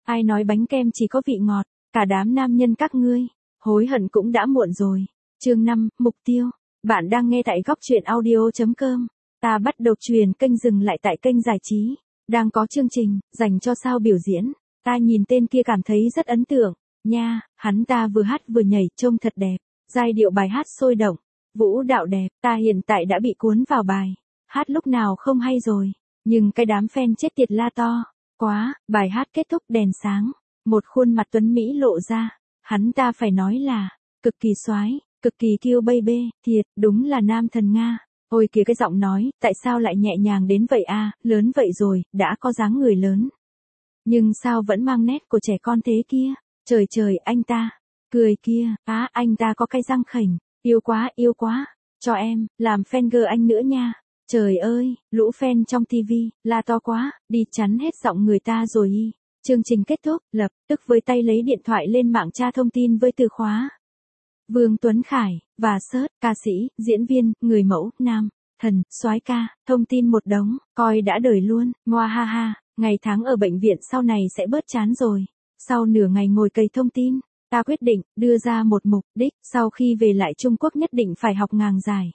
Ai nói bánh kem chỉ có vị ngọt, cả đám nam nhân các ngươi, hối hận cũng đã muộn rồi. Chương 5, mục tiêu. Bạn đang nghe tại góc truyện audio.com. Ta bắt đầu truyền kênh dừng lại tại kênh giải trí. Đang có chương trình, dành cho sao biểu diễn. Ta nhìn tên kia cảm thấy rất ấn tượng. Nha, hắn ta vừa hát vừa nhảy trông thật đẹp. Giai điệu bài hát sôi động. Vũ đạo đẹp, ta hiện tại đã bị cuốn vào bài. Hát lúc nào không hay rồi. Nhưng cái đám fan chết tiệt la to. Quá, bài hát kết thúc đèn sáng. Một khuôn mặt tuấn Mỹ lộ ra. Hắn ta phải nói là, cực kỳ soái, cực kỳ kiêu baby, thiệt, đúng là nam thần Nga. Ôi kìa cái giọng nói, tại sao lại nhẹ nhàng đến vậy a, lớn vậy rồi, đã có dáng người lớn. Nhưng sao vẫn mang nét của trẻ con thế kia? Trời trời, anh ta, cười kia, anh ta có cái răng khểnh, yêu quá, cho em, làm fan girl anh nữa nha. Trời ơi, lũ fan trong TV, la to quá, đi chắn hết giọng người ta rồi y. Chương trình kết thúc, lập tức với tay lấy điện thoại lên mạng tra thông tin với từ khóa. Vương Tuấn Khải, và search, ca sĩ, diễn viên, người mẫu, nam, thần, soái ca, thông tin một đống, coi đã đời luôn, ngoa ha ha, ngày tháng ở bệnh viện sau này sẽ bớt chán rồi. Sau nửa ngày ngồi cày thông tin, ta quyết định, đưa ra một mục đích, sau khi về lại Trung Quốc nhất định phải học ngang giải.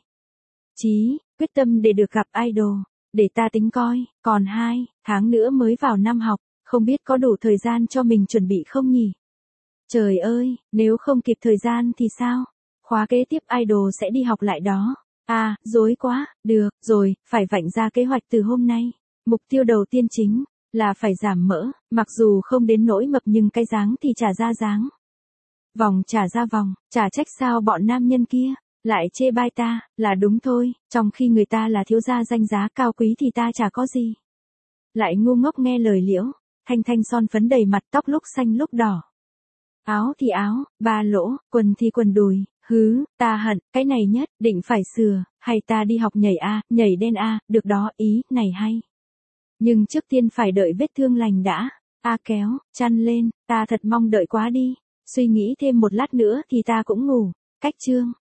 Chí, quyết tâm để được gặp idol, để ta tính coi, còn 2 tháng nữa mới vào năm học, không biết có đủ thời gian cho mình chuẩn bị không nhỉ? Trời ơi, nếu không kịp thời gian thì sao? Khóa kế tiếp idol sẽ đi học lại đó. Rối quá, được, rồi, phải vạch ra kế hoạch từ hôm nay. Mục tiêu đầu tiên chính là phải giảm mỡ, mặc dù không đến nỗi mập nhưng cái dáng thì trả ra dáng. Vòng trả ra vòng, chả trách sao bọn nam nhân kia lại chê bai ta, là đúng thôi, trong khi người ta là thiếu gia danh giá cao quý thì ta chả có gì. Lại ngu ngốc nghe lời liễu, thanh thanh son phấn đầy mặt, tóc lúc xanh lúc đỏ. Áo thì áo, 3 lỗ, quần thì quần đùi, ta hận, cái này nhất, định phải sửa, hay ta đi học nhảy nhảy đen được đó, ý, này hay. Nhưng trước tiên phải đợi vết thương lành đã, kéo, chăn lên, ta thật mong đợi quá đi, suy nghĩ thêm một lát nữa thì ta cũng ngủ, cách chương.